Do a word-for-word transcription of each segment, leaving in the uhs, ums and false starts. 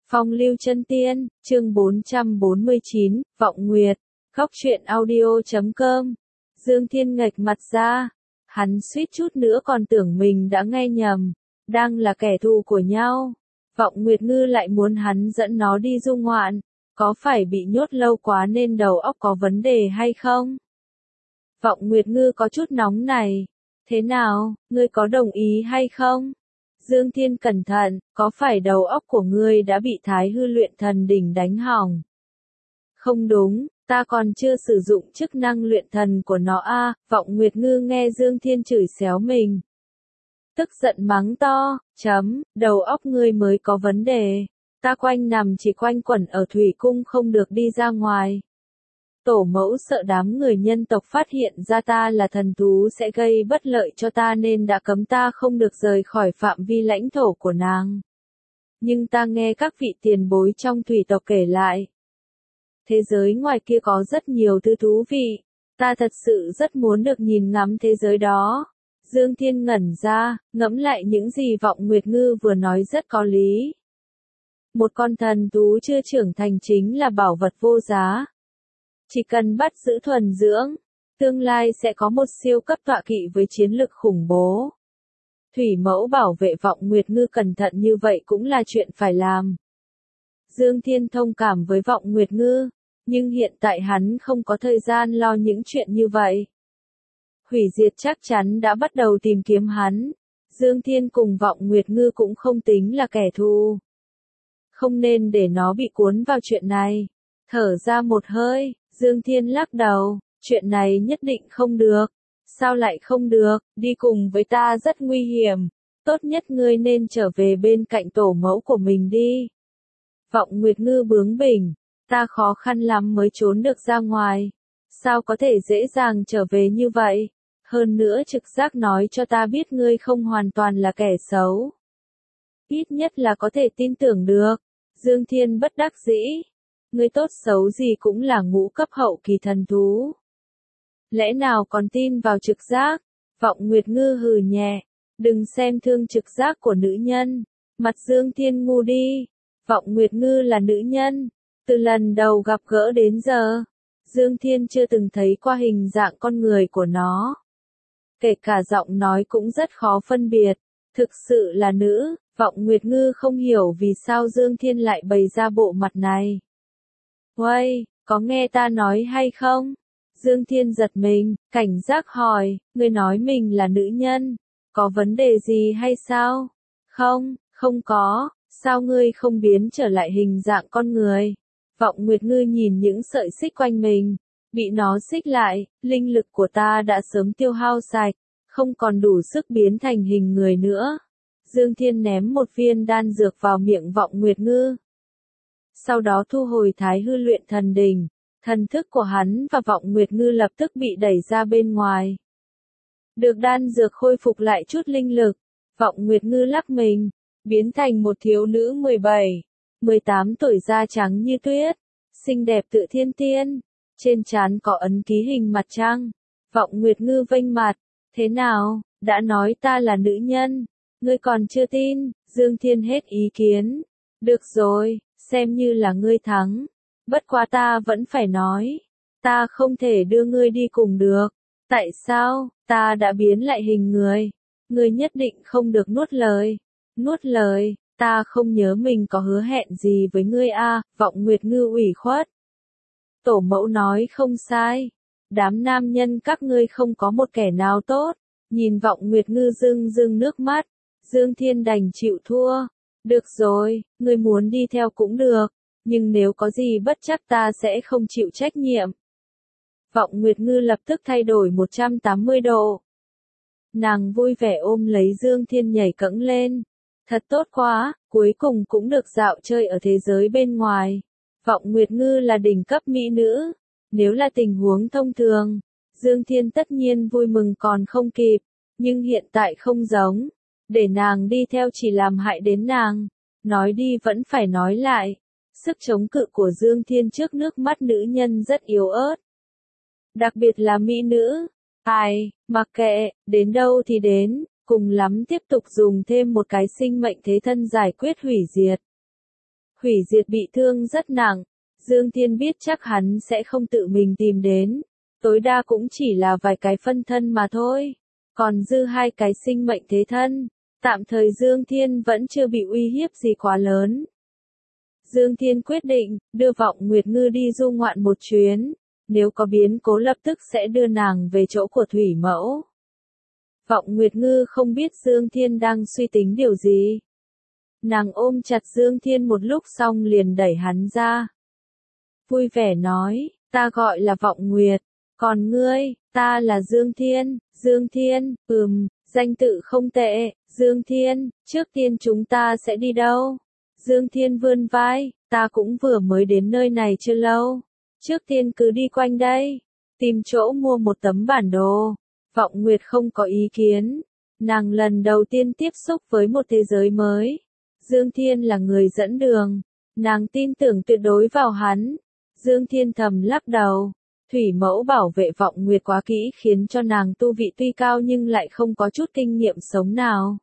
Phong lưu chân tiên, chương bốn trăm bốn mươi chín, Vọng Nguyệt, Góc truyện audio chấm com. Dương Thiên nghệch mặt ra, hắn suýt chút nữa còn tưởng mình đã nghe nhầm, đang là kẻ thù của nhau. Vọng Nguyệt Ngư lại muốn hắn dẫn nó đi du ngoạn, có phải bị nhốt lâu quá nên đầu óc có vấn đề hay không? Vọng Nguyệt Ngư có chút nóng này. Thế nào, ngươi có đồng ý hay không? Dương Thiên cẩn thận, có phải đầu óc của ngươi đã bị Thái Hư luyện thần đỉnh đánh hỏng? Không đúng, ta còn chưa sử dụng chức năng luyện thần của nó a. À, Vọng Nguyệt Ngư nghe Dương Thiên chửi xéo mình. Tức giận mắng to, chấm, đầu óc ngươi mới có vấn đề. Ta quanh nằm chỉ quanh quẩn ở thủy cung không được đi ra ngoài. Tổ mẫu sợ đám người nhân tộc phát hiện ra ta là thần thú sẽ gây bất lợi cho ta nên đã cấm ta không được rời khỏi phạm vi lãnh thổ của nàng. Nhưng ta nghe các vị tiền bối trong thủy tộc kể lại. Thế giới ngoài kia có rất nhiều thứ thú vị, ta thật sự rất muốn được nhìn ngắm thế giới đó. Dương Thiên ngẩn ra, ngẫm lại những gì Vọng Nguyệt Ngư vừa nói rất có lý. Một con thần thú chưa trưởng thành chính là bảo vật vô giá. Chỉ cần bắt giữ thuần dưỡng, tương lai sẽ có một siêu cấp tọa kỵ với chiến lực khủng bố. Thủy mẫu bảo vệ Vọng Nguyệt Ngư cẩn thận như vậy cũng là chuyện phải làm. Dương Thiên thông cảm với Vọng Nguyệt Ngư, nhưng hiện tại hắn không có thời gian lo những chuyện như vậy. Hủy diệt chắc chắn đã bắt đầu tìm kiếm hắn. Dương Thiên cùng Vọng Nguyệt Ngư cũng không tính là kẻ thù. Không nên để nó bị cuốn vào chuyện này. Thở ra một hơi, Dương Thiên lắc đầu, chuyện này nhất định không được. Sao lại không được, đi cùng với ta rất nguy hiểm. Tốt nhất ngươi nên trở về bên cạnh tổ mẫu của mình đi. Vọng Nguyệt Ngư bướng bỉnh, ta khó khăn lắm mới trốn được ra ngoài. Sao có thể dễ dàng trở về như vậy? Hơn nữa trực giác nói cho ta biết ngươi không hoàn toàn là kẻ xấu. Ít nhất là có thể tin tưởng được. Dương Thiên bất đắc dĩ. Ngươi tốt xấu gì cũng là ngũ cấp hậu kỳ thần thú. Lẽ nào còn tin vào trực giác? Vọng Nguyệt Ngư hừ nhẹ. Đừng xem thương trực giác của nữ nhân. Mặt Dương Thiên ngu đi. Vọng Nguyệt Ngư là nữ nhân. Từ lần đầu gặp gỡ đến giờ, Dương Thiên chưa từng thấy qua hình dạng con người của nó. Kể cả giọng nói cũng rất khó phân biệt. Thực sự là nữ. Vọng Nguyệt Ngư không hiểu vì sao Dương Thiên lại bày ra bộ mặt này. Uây, có nghe ta nói hay không? Dương Thiên giật mình, cảnh giác hỏi, ngươi nói mình là nữ nhân, có vấn đề gì hay sao? Không, không có, sao ngươi không biến trở lại hình dạng con người? Vọng Nguyệt Ngư nhìn những sợi xích quanh mình, bị nó xích lại, linh lực của ta đã sớm tiêu hao sạch, không còn đủ sức biến thành hình người nữa. Dương Thiên ném một viên đan dược vào miệng Vọng Nguyệt Ngư. Sau đó thu hồi Thái Hư luyện thần đỉnh, thần thức của hắn và Vọng Nguyệt Ngư lập tức bị đẩy ra bên ngoài. Được đan dược khôi phục lại chút linh lực, Vọng Nguyệt Ngư lắc mình, biến thành một thiếu nữ mười bảy, mười tám tuổi da trắng như tuyết, xinh đẹp tựa thiên tiên, trên trán có ấn ký hình mặt trăng. Vọng Nguyệt Ngư vênh mặt, thế nào, đã nói ta là nữ nhân, ngươi còn chưa tin? Dương Thiên hết ý kiến. Được rồi, xem như là ngươi thắng. Bất quá ta vẫn phải nói, ta không thể đưa ngươi đi cùng được. Tại sao? Ta đã biến lại hình người. Ngươi nhất định không được nuốt lời. Nuốt lời, ta không nhớ mình có hứa hẹn gì với ngươi a. À, Vọng Nguyệt Ngư ủy khuất. Tổ mẫu nói không sai. Đám nam nhân các ngươi không có một kẻ nào tốt. Nhìn Vọng Nguyệt Ngư rưng rưng nước mắt. Dương Thiên đành chịu thua. Được rồi, ngươi muốn đi theo cũng được, nhưng nếu có gì bất trắc ta sẽ không chịu trách nhiệm. Vọng Nguyệt Ngư lập tức thay đổi một trăm tám mươi độ. Nàng vui vẻ ôm lấy Dương Thiên nhảy cẫng lên. Thật tốt quá, cuối cùng cũng được dạo chơi ở thế giới bên ngoài. Vọng Nguyệt Ngư là đỉnh cấp mỹ nữ. Nếu là tình huống thông thường, Dương Thiên tất nhiên vui mừng còn không kịp, nhưng hiện tại không giống. Để nàng đi theo chỉ làm hại đến nàng. Nói đi vẫn phải nói lại. Sức chống cự của Dương Thiên trước nước mắt nữ nhân rất yếu ớt. Đặc biệt là mỹ nữ. Ai, mặc kệ, đến đâu thì đến, cùng lắm tiếp tục dùng thêm một cái sinh mệnh thế thân giải quyết hủy diệt. hủy diệt bị thương rất nặng. Dương Thiên biết chắc hắn sẽ không tự mình tìm đến, tối đa cũng chỉ là vài cái phân thân mà thôi, còn dư hai cái sinh mệnh thế thân, tạm thời Dương Thiên vẫn chưa bị uy hiếp gì quá lớn. Dương Thiên quyết định, đưa Vọng Nguyệt Ngư đi du ngoạn một chuyến, nếu có biến cố lập tức sẽ đưa nàng về chỗ của Thủy Mẫu. Vọng Nguyệt Ngư không biết Dương Thiên đang suy tính điều gì. Nàng ôm chặt Dương Thiên một lúc xong liền đẩy hắn ra. Vui vẻ nói, ta gọi là Vọng Nguyệt, còn ngươi, ta là Dương Thiên. Dương Thiên, ừm, danh tự không tệ. Dương Thiên, trước tiên chúng ta sẽ đi đâu? Dương Thiên vươn vai, ta cũng vừa mới đến nơi này chưa lâu. Trước tiên cứ đi quanh đây, tìm chỗ mua một tấm bản đồ. Vọng Nguyệt không có ý kiến, nàng lần đầu tiên tiếp xúc với một thế giới mới. Dương Thiên là người dẫn đường, nàng tin tưởng tuyệt đối vào hắn. Dương Thiên thầm lắc đầu, Thủy Mẫu bảo vệ Vọng Nguyệt quá kỹ khiến cho nàng tu vị tuy cao nhưng lại không có chút kinh nghiệm sống nào.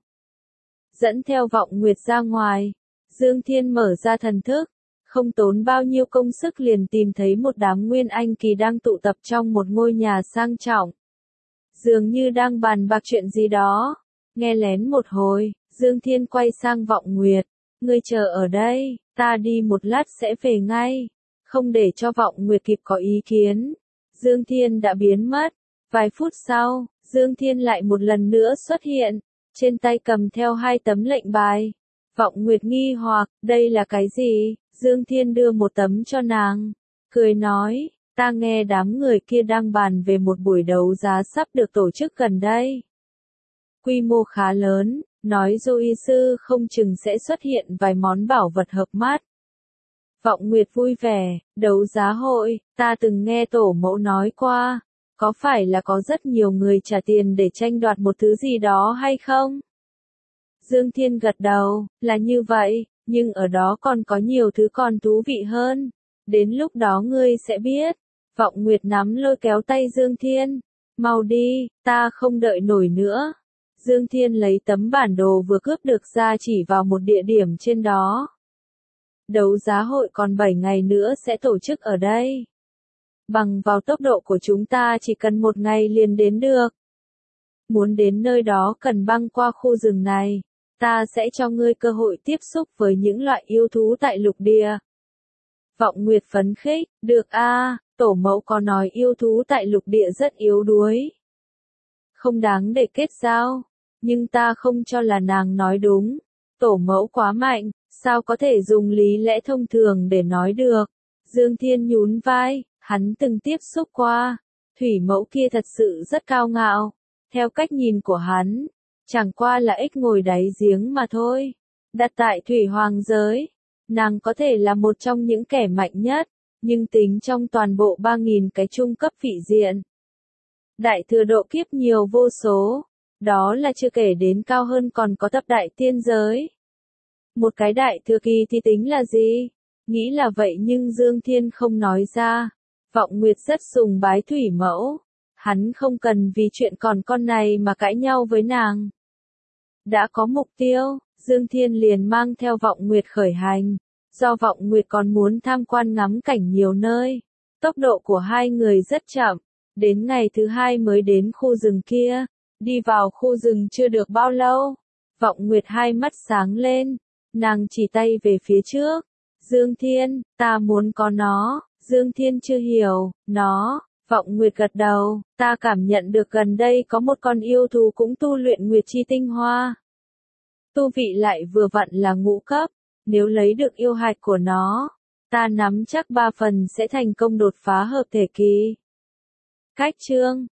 Dẫn theo Vọng Nguyệt ra ngoài, Dương Thiên mở ra thần thức, không tốn bao nhiêu công sức liền tìm thấy một đám nguyên anh kỳ đang tụ tập trong một ngôi nhà sang trọng. Dường như đang bàn bạc chuyện gì đó, nghe lén một hồi, Dương Thiên quay sang Vọng Nguyệt, ngươi chờ ở đây, ta đi một lát sẽ về ngay. Không để cho Vọng Nguyệt kịp có ý kiến, Dương Thiên đã biến mất. Vài phút sau, Dương Thiên lại một lần nữa xuất hiện, trên tay cầm theo hai tấm lệnh bài. Vọng Nguyệt nghi hoặc, đây là cái gì? Dương Thiên đưa một tấm cho nàng, cười nói, ta nghe đám người kia đang bàn về một buổi đấu giá sắp được tổ chức gần đây. Quy mô khá lớn, nói du y sư không chừng sẽ xuất hiện vài món bảo vật hợp mắt. Vọng Nguyệt vui vẻ, đấu giá hội, ta từng nghe tổ mẫu nói qua, có phải là có rất nhiều người trả tiền để tranh đoạt một thứ gì đó hay không? Dương Thiên gật đầu, là như vậy, nhưng ở đó còn có nhiều thứ còn thú vị hơn. Đến lúc đó ngươi sẽ biết. Vọng Nguyệt nắm lôi kéo tay Dương Thiên. Mau đi, ta không đợi nổi nữa. Dương Thiên lấy tấm bản đồ vừa cướp được ra chỉ vào một địa điểm trên đó. Đấu giá hội còn bảy ngày nữa sẽ tổ chức ở đây. Bằng vào tốc độ của chúng ta chỉ cần một ngày liền đến được. Muốn đến nơi đó cần băng qua khu rừng này. Ta sẽ cho ngươi cơ hội tiếp xúc với những loại yêu thú tại lục địa. Vọng Nguyệt phấn khích, được a, tổ mẫu có nói yêu thú tại lục địa rất yếu đuối. Không đáng để kết giao, nhưng ta không cho là nàng nói đúng. Tổ mẫu quá mạnh, sao có thể dùng lý lẽ thông thường để nói được. Dương Thiên nhún vai, hắn từng tiếp xúc qua. Thủy mẫu kia thật sự rất cao ngạo. Theo cách nhìn của hắn, chẳng qua là ếch ngồi đáy giếng mà thôi. Đặt tại thủy hoàng giới, nàng có thể là một trong những kẻ mạnh nhất, nhưng tính trong toàn bộ ba nghìn cái trung cấp vị diện. Đại thừa độ kiếp nhiều vô số, đó là chưa kể đến cao hơn còn có thập đại tiên giới. Một cái đại thừa kỳ thì tính là gì? Nghĩ là vậy nhưng Dương Thiên không nói ra. Vọng Nguyệt rất sùng bái Thủy Mẫu. Hắn không cần vì chuyện còn con này mà cãi nhau với nàng. Đã có mục tiêu, Dương Thiên liền mang theo Vọng Nguyệt khởi hành. Do Vọng Nguyệt còn muốn tham quan ngắm cảnh nhiều nơi, tốc độ của hai người rất chậm. Đến ngày thứ hai mới đến khu rừng kia. Đi vào khu rừng chưa được bao lâu, Vọng Nguyệt hai mắt sáng lên. Nàng chỉ tay về phía trước. Dương Thiên, ta muốn có nó. Dương Thiên chưa hiểu, nó. Vọng Nguyệt gật đầu, ta cảm nhận được gần đây có một con yêu thú cũng tu luyện Nguyệt Chi tinh hoa. Tu vị lại vừa vặn là ngũ cấp, nếu lấy được yêu hạch của nó, ta nắm chắc ba phần sẽ thành công đột phá hợp thể kỳ. Cách chương